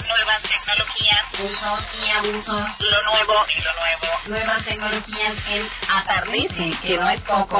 Nuevas tecnologías, usos y abusos. Lo nuevo y lo nuevo. Nuevas tecnologías en Atardece, que no es poco.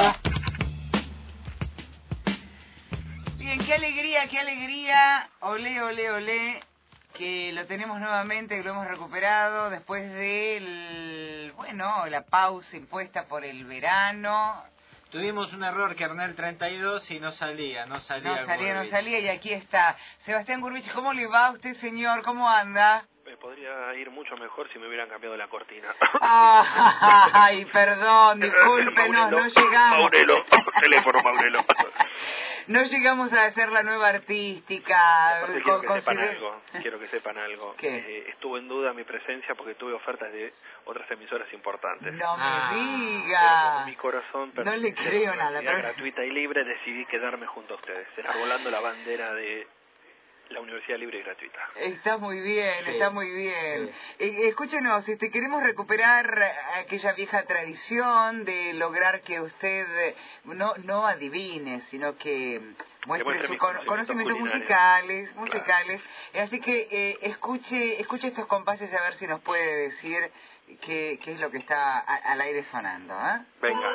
Bien, qué alegría. Olé, olé, olé. Que lo tenemos nuevamente, que lo hemos recuperado después de la pausa impuesta por el verano. Tuvimos un error, kernel 32, y no salía y aquí está. Sebastián Gurbich, ¿cómo le va a usted, señor? ¿Cómo anda? Me podría ir mucho mejor si me hubieran cambiado la cortina. Ay, perdón, discúlpenos, no llegamos. Maurelo, teléfono Maurelo. No llegamos a hacer la nueva artística. Quiero que sepan algo. ¿Qué? Estuvo en duda mi presencia porque tuve ofertas de otras emisoras importantes. No me diga. Pero como mi corazón no le creo nada. Gratuita y libre, decidí quedarme junto a ustedes, enarbolando la bandera de la Universidad Libre y Gratuita. Está muy bien, sí. Está muy bien. Sí. Escúchenos, queremos recuperar aquella vieja tradición de lograr que usted no adivine, sino que muestre sus conocimientos musicales. Claro. Así que escuche estos compases a ver si nos puede decir qué es lo que está al aire sonando. Venga.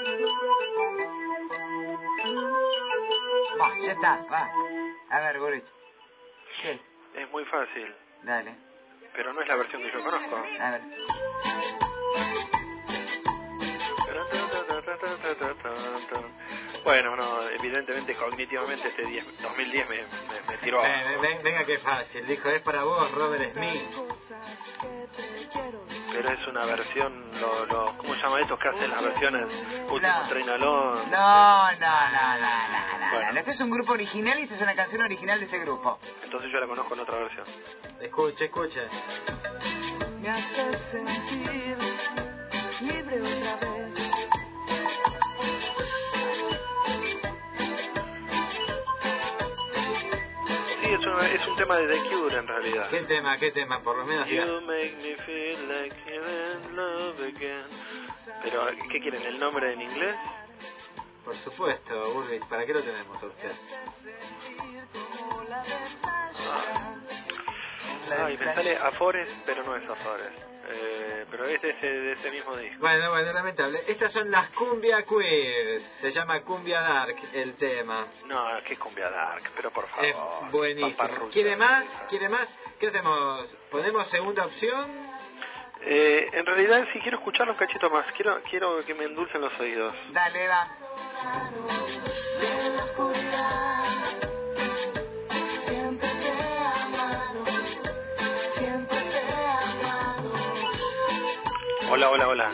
Ya está, va. A ver, Gorich. ¿Qué? Es muy fácil. Dale. Pero no es la versión que yo conozco. A ver. Bueno, no, evidentemente, cognitivamente, 2010 me tiró. Venga, qué fácil. Dijo, es para vos, Robert Smith. Pero es una versión, ¿cómo se llama estos que hacen las versiones? Último Train Alone. No. Bueno. Este es un grupo original y esta es una canción original de ese grupo. Entonces yo la conozco en otra versión. Escuche. Me hace sentir libre otra vez. Sí, es un tema de The Cure en realidad. ¿Qué tema? Por lo menos. You make me feel like you're in love again. Pero, ¿qué quieren? ¿El nombre en inglés? Por supuesto, Burbich, ¿para qué lo tenemos a usted? Me sale Afores, pero no es Afores. Pero es de ese mismo disco. Bueno, lamentable. Estas son las Cumbia Queers. Se llama Cumbia Dark el tema. No, ¿qué Cumbia Dark? Pero por favor. Es buenísimo. ¿Quiere más? ¿Qué hacemos? ¿Ponemos segunda opción? En realidad, si quiero escucharlo un cachito más. Quiero que me endulcen los oídos. Dale, va. Hola.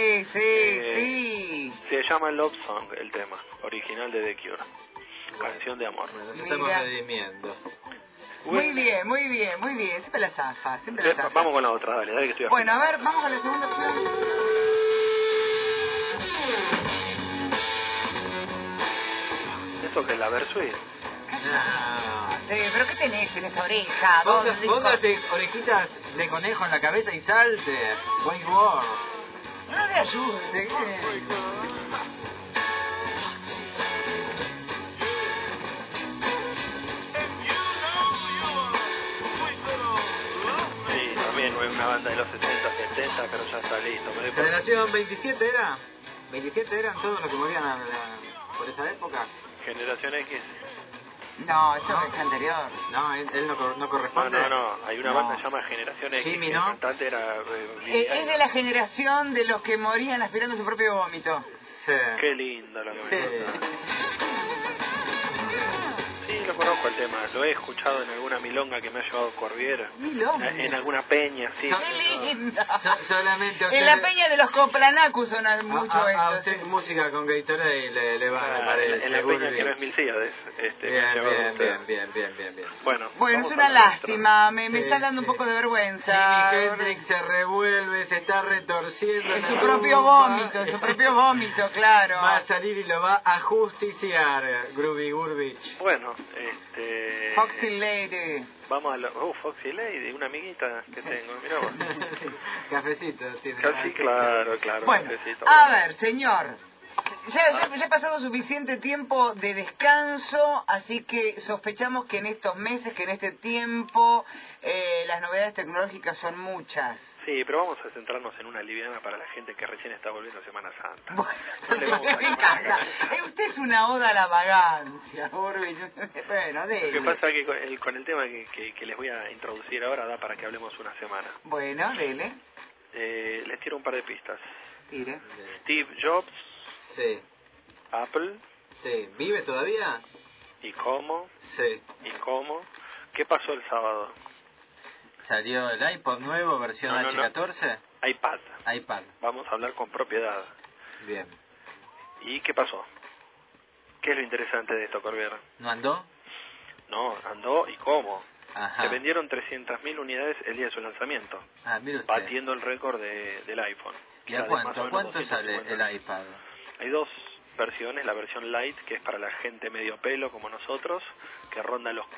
Sí. Se llama Love Song, el tema original de The Cure. Canción de amor. Nos estamos redimiendo. Muy bien. Siempre la zafa. Vamos con la otra, dale que estoy Bueno, a ver, vamos con la segunda opción. ¿Esto que es la Versuit? ¿Pero qué tenés en esa oreja? Póngase orejitas de conejo en la cabeza y salte. Wake War. No te ayude. Sí, también no es una banda de los 60, 70, pero ya está listo. ¿Generación 27 era? ¿27 eran todos los que morían por esa época? Generación X. No, eso es anterior. No, él no corresponde. No. Hay una banda que se llama Generación X. Jimmy, que ¿no? el cantante era... Es de la generación de los que morían aspirando su propio vómito. Sí. Qué lindo lo que me gusta. Sí, lo conozco el tema. Lo he escuchado en alguna milonga que me ha llevado Corbiera. ¿Milonga? En alguna peña, sí. ¡Qué linda! Solamente en la peña de los Coplanacus suena mucho esto. A usted música con Gatorade le va, me parece. En la peña que no es Milcíades. Bien. Bueno, es una lástima. Me está dando un poco de vergüenza. Jimi Hendrix se revuelve, se está retorciendo. Es su propio vómito, claro. Va a salir y lo va a justiciar, Groovy Gurbich. Bueno, Foxy Lady. Vamos a Foxy Lady, una amiguita que tengo, mirá vos. Cafecito, tiene. Casi, claro. Bueno, cafecito, a ver, señor. Ya he pasado suficiente tiempo de descanso, así que sospechamos que en estos meses, que en este tiempo, las novedades tecnológicas son muchas. Sí, pero vamos a centrarnos en una liviana para la gente que recién está volviendo a Semana Santa. Bueno, me encanta. Usted es una oda a la vagancia, Burbich. Bueno, dele. Lo que pasa es que con el tema que les voy a introducir ahora da para que hablemos una semana. Bueno, dele. Les tiro un par de pistas. Tire. Steve Jobs, Sí. Apple, Sí. ¿Vive todavía? ¿y cómo? Sí. ¿Y cómo? ¿Qué pasó el sábado? ¿Salió el iPod nuevo, versión No, no, no. H14? iPad. iPad. Vamos a hablar con propiedad. Bien. ¿Y qué pasó? ¿Qué es lo interesante de esto, Corbiera? ¿No andó? No, andó y cómo. Ajá. Se vendieron 300.000 unidades el día de su lanzamiento, Mire usted. batiendo el récord del iPhone. ¿Y a cuánto sale el iPad? Hay dos versiones, la versión Lite, que es para la gente medio pelo como nosotros, que ronda los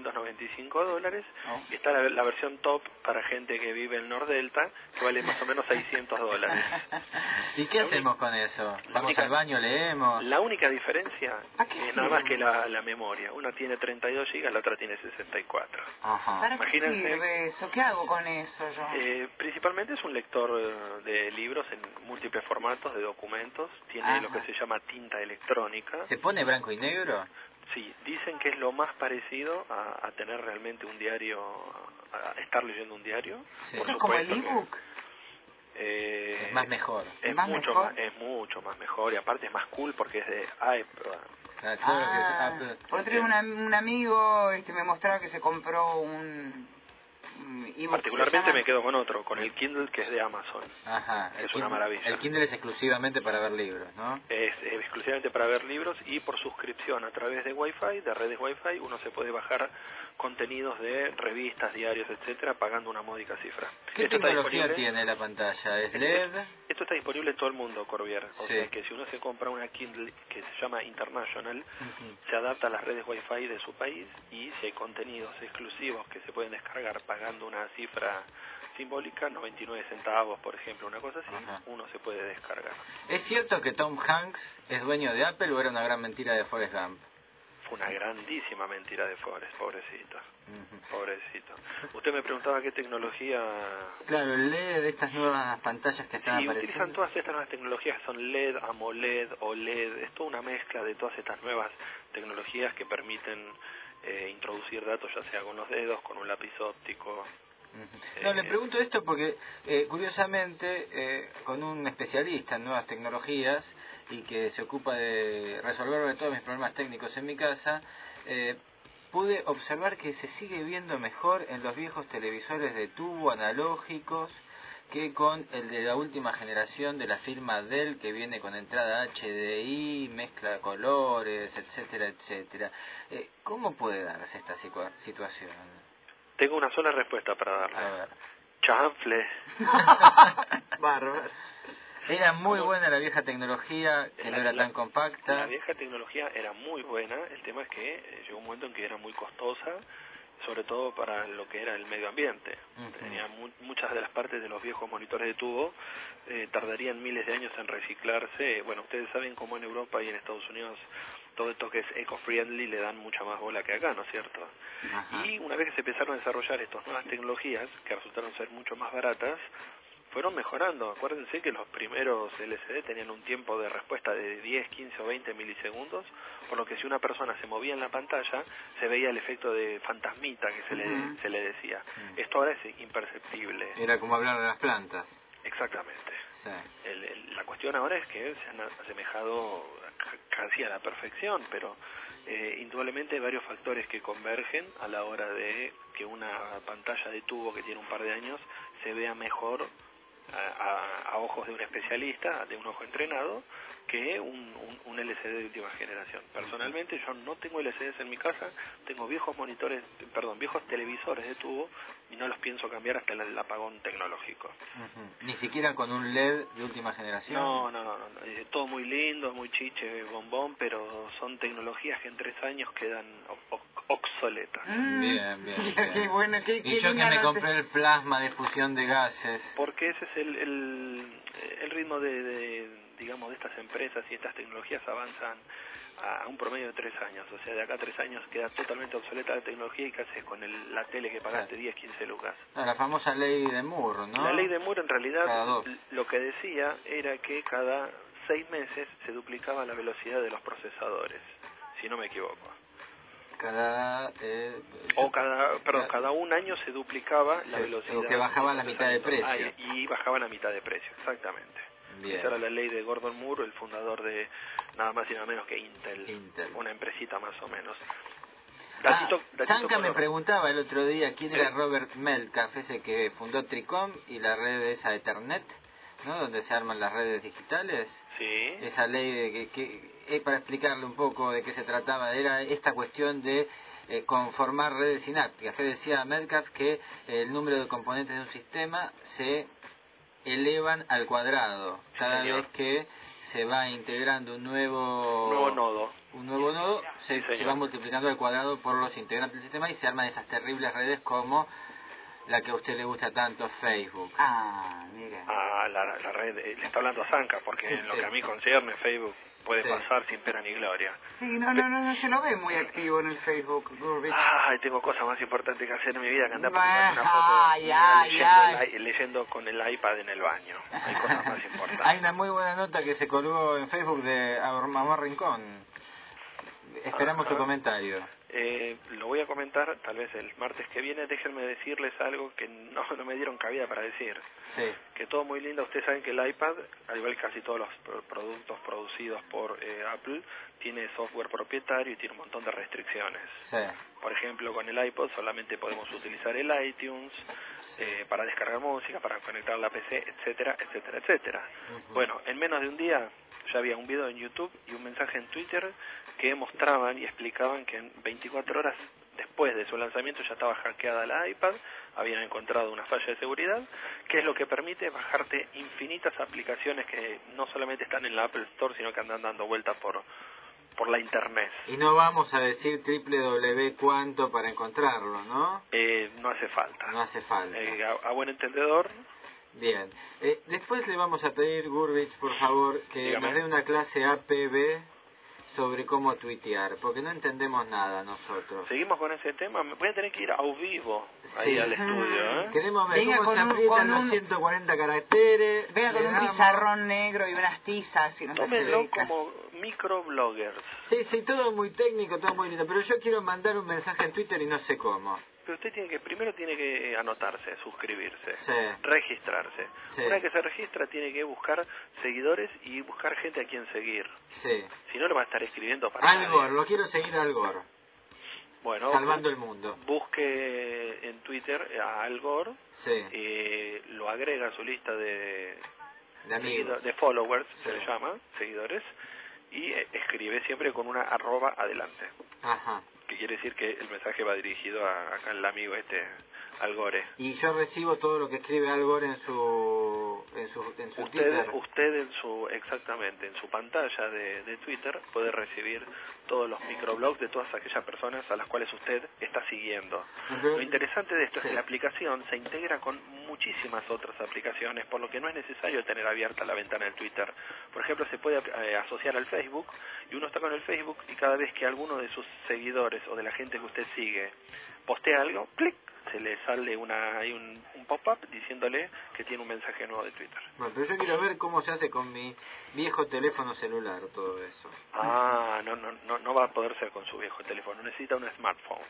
$495, y está la versión top para gente que vive en Nordelta, que vale más o menos $600. ¿Y qué hacemos con eso? ¿Vamos al baño, leemos? La única diferencia es nada más que la memoria. Una tiene 32 GB, la otra tiene 64. Ajá. ¿Para qué sirve eso? ¿Qué hago con eso yo? Principalmente es un lector de libros en múltiples formatos, de documentos. Tiene lo que se llama tinta electrónica. ¿Se pone blanco y negro? Sí, dicen que es lo más parecido a tener realmente un diario, a estar leyendo un diario. Sí. ¿Eso es como el ebook? Es más mejor. Es mucho más mejor, y aparte es más cool porque es de Apple. Otro día un amigo me mostraba que se compró un ebook. Particularmente me quedo con otro, con el Kindle, que es de Amazon. Ajá. Es una maravilla. El Kindle es exclusivamente para ver libros, ¿no? Es exclusivamente para ver libros, y por suscripción a través de Wi-Fi, de redes Wi-Fi, uno se puede bajar contenidos de revistas, diarios, etcétera, pagando una módica cifra. ¿Qué tecnología tiene la pantalla? ¿Es LED? Esto está disponible en todo el mundo, Corbier. O sea que si uno se compra una Kindle que se llama International, se adapta a las redes Wi-Fi de su país, y si hay contenidos exclusivos que se pueden descargar pagando una cifra simbólica, 99 centavos, por ejemplo, una cosa así, uno se puede descargar. ¿Es cierto que Tom Hanks es dueño de Apple o era una gran mentira de Forrest Gump? Fue una grandísima mentira de Forrest, pobrecito. Pobrecito. Usted me preguntaba qué tecnología... Claro, el LED de estas nuevas pantallas que están apareciendo. Utilizan todas estas nuevas tecnologías, son LED, AMOLED, OLED, es toda una mezcla de todas estas nuevas tecnologías que permiten introducir datos, ya sea con los dedos, con un lápiz óptico. No, le pregunto esto porque, curiosamente, con un especialista en nuevas tecnologías y que se ocupa de resolver todos mis problemas técnicos en mi casa, pude observar que se sigue viendo mejor en los viejos televisores de tubo analógicos que con el de la última generación de la firma Dell, que viene con entrada HDI, mezcla de colores, etcétera, etcétera. ¿Cómo puede darse esta situación? Tengo una sola respuesta para darle. A ver. Chanfle. Bárbaro. Era muy buena la vieja tecnología, que no era tan compacta. La vieja tecnología era muy buena, el tema es que llegó un momento en que era muy costosa, sobre todo para lo que era el medio ambiente. Tenía muchas de las partes de los viejos monitores de tubo, tardarían miles de años en reciclarse. Bueno, ustedes saben cómo en Europa y en Estados Unidos todo esto que es eco-friendly le dan mucha más bola que acá, ¿no es cierto? Y una vez que se empezaron a desarrollar estas nuevas tecnologías, que resultaron ser mucho más baratas, fueron mejorando. Acuérdense que los primeros LCD tenían un tiempo de respuesta de 10, 15 o 20 milisegundos, por lo que si una persona se movía en la pantalla, se veía el efecto de fantasmita que se le decía. Esto ahora es imperceptible. Era como hablar de las plantas. Exactamente. Sí. La cuestión ahora es que se han asemejado casi a la perfección, pero indudablemente hay varios factores que convergen a la hora de que una pantalla de tubo que tiene un par de años se vea mejor a ojos de un especialista, de un ojo entrenado, que un LCD de última generación. Personalmente yo no tengo LCDs en mi casa, tengo viejos televisores de tubo, y no los pienso cambiar hasta el apagón tecnológico. ¿Ni siquiera con un LED de última generación? No, todo muy lindo, muy chiche, bombón, pero son tecnologías que en 3 años quedan obsoleta. Bien, bien. Qué bueno, y yo que me compré el plasma de fusión de gases. Porque ese es el ritmo digamos, de estas empresas, y estas tecnologías avanzan a un promedio de 3 años. O sea, de acá a 3 años queda totalmente obsoleta la tecnología. ¿Y qué haces con la tele que pagaste 10, 15 lucas? No, la famosa ley de Moore, ¿no? La ley de Moore, en realidad, lo que decía era que cada 6 meses se duplicaba la velocidad de los procesadores, si no me equivoco. Cada 1 año se duplicaba la velocidad. O que bajaba a la mitad de precio. Y bajaba a la mitad de precio, exactamente. Bien. Esa era la ley de Gordon Moore, el fundador de nada más y nada menos que Intel. Una empresita más o menos. Sanka me preguntaba el otro día quién era Robert Metcalfe, ese que fundó Tricom y la red esa Ethernet, ¿no? Donde se arman las redes digitales. Sí. Esa ley de para explicarle un poco de qué se trataba, era esta cuestión de conformar redes sinápticas. Que decía Metcalfe que el número de componentes de un sistema se elevan al cuadrado cada vez que se va integrando un nuevo nodo, se va multiplicando al cuadrado por los integrantes del sistema y se arman esas terribles redes como la que a usted le gusta tanto, Facebook. Mira. La red, le está hablando a Sanka, porque en lo que a mí concierne, Facebook puede pasar sin pena ni gloria. Sí, no se lo ve muy activo en el Facebook, Gurbich. Tengo cosas más importantes que hacer en mi vida que andar publicando una foto leyendo con el iPad en el baño. Hay cosas más importantes. Hay una muy buena nota que se colgó en Facebook de Amor Rincón. Esperamos su comentario. Lo voy a comentar tal vez el martes que viene. Déjenme decirles algo que no me dieron cabida para decir. Sí. Que todo muy lindo. Ustedes saben que el iPad, al igual que casi todos los productos producidos por Apple, tiene software propietario y tiene un montón de restricciones. Sí. Por ejemplo, con el iPod solamente podemos utilizar el iTunes para descargar música, para conectar la PC, etcétera, etcétera, etcétera. Bueno, en menos de un día ya había un video en YouTube y un mensaje en Twitter que mostraban y explicaban que en 24 horas después de su lanzamiento ya estaba hackeada la iPad, habían encontrado una falla de seguridad, que es lo que permite bajarte infinitas aplicaciones que no solamente están en la Apple Store, sino que andan dando vueltas por la internet. Y no vamos a decir www.cuánto para encontrarlo, ¿no? No hace falta. No hace falta. A buen entendedor. Bien. Después le vamos a pedir, Gurbich, por favor, que nos dé una clase APB sobre cómo tuitear, porque no entendemos nada nosotros. Seguimos con ese tema. Me voy a tener que ir a vivo ahí al estudio. Queremos ver cómo se aprietan los 140 caracteres. Venga con un pizarrón negro y unas tizas. Tómenlo como microbloggers. Sí, todo muy técnico, todo muy lindo, pero yo quiero mandar un mensaje en Twitter y no sé cómo. Pero usted primero tiene que anotarse, suscribirse, registrarse. Sí. Una vez que se registra tiene que buscar seguidores y buscar gente a quien seguir. Sí. Si no, lo va a estar escribiendo para Al Gore, lo quiero seguir a Al Gore. Bueno, salvando el mundo. Busque en Twitter a Al Gore, lo agrega a su lista de amigos, de followers, se le llama, seguidores, y escribe siempre con una @ adelante. Ajá. Que quiere decir que el mensaje va dirigido acá al amigo Al Gore. Y yo recibo todo lo que escribe Al Gore en su Twitter. Usted en su pantalla de Twitter puede recibir todos los microblogs de todas aquellas personas a las cuales usted está siguiendo. Lo interesante de esto es que la aplicación se integra con muchísimas otras aplicaciones, por lo que no es necesario tener abierta la ventana del Twitter. Por ejemplo, se puede asociar al Facebook, y uno está con el Facebook y cada vez que alguno de sus seguidores o de la gente que usted sigue postea algo, clic, se le sale un pop-up diciéndole que tiene un mensaje nuevo de Twitter. Bueno, pero yo quiero ver cómo se hace con mi viejo teléfono celular todo eso. No va a poder ser con su viejo teléfono, necesita un smartphone.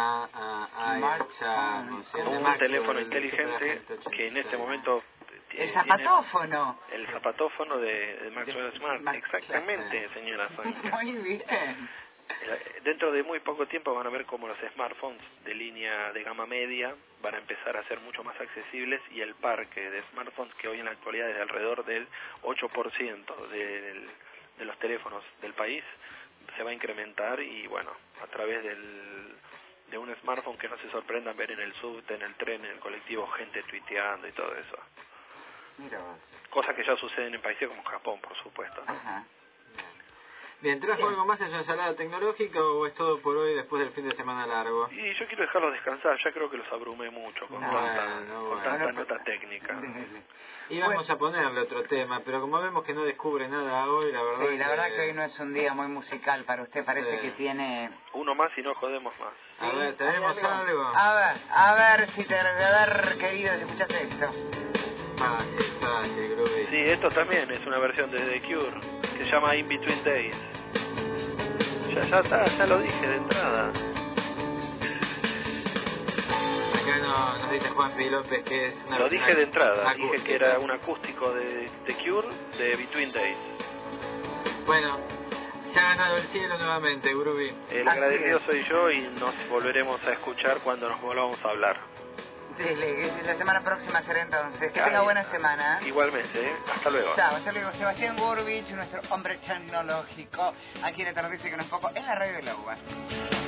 Un teléfono inteligente que en este momento... El zapatófono. El zapatófono de Maxwell Smart, exactamente, señora Sánchez. Muy bien. Dentro de muy poco tiempo van a ver cómo los smartphones de línea de gama media van a empezar a ser mucho más accesibles, y el parque de smartphones, que hoy en la actualidad es de alrededor del 8% de los teléfonos del país, se va a incrementar, y bueno, a través de un smartphone que no se sorprendan ver en el subte, en el tren, en el colectivo, gente tuiteando y todo eso. Mira vos. Cosas que ya suceden en países como Japón, por supuesto, ¿no? Ajá. Bien, ¿trajo algo más en su ensalada tecnológica o es todo por hoy después del fin de semana largo? Y yo quiero dejarlos descansar, ya creo que los abrumé mucho con tanta nota técnica. Íbamos a ponerle otro tema, pero como vemos que no descubre nada hoy, la verdad. Sí, la verdad que hoy no es un día muy musical para usted, parece que tiene... Uno más y no jodemos más. A ver, ¿tenemos algo? A ver, si te... A ver, querido, si escuchas esto. Fácil, Groovy. Sí, esto también es una versión de The Cure, que se llama In Between Days. Ya está, ya lo dije de entrada. Acá nos dice Juan P. López que es una... Lo dije de entrada, acústica. dije que era un acústico de The Cure de Between Days. Bueno, se ha ganado el cielo nuevamente, Groovy. El agradecido soy yo y nos volveremos a escuchar cuando nos volvamos a hablar. La semana próxima será entonces. Que tenga buena semana. Igualmente, hasta luego. Chao, hasta luego. Sebastián Burbich, nuestro hombre tecnológico, aquí en Atardece con un poco en la radio de la UBA.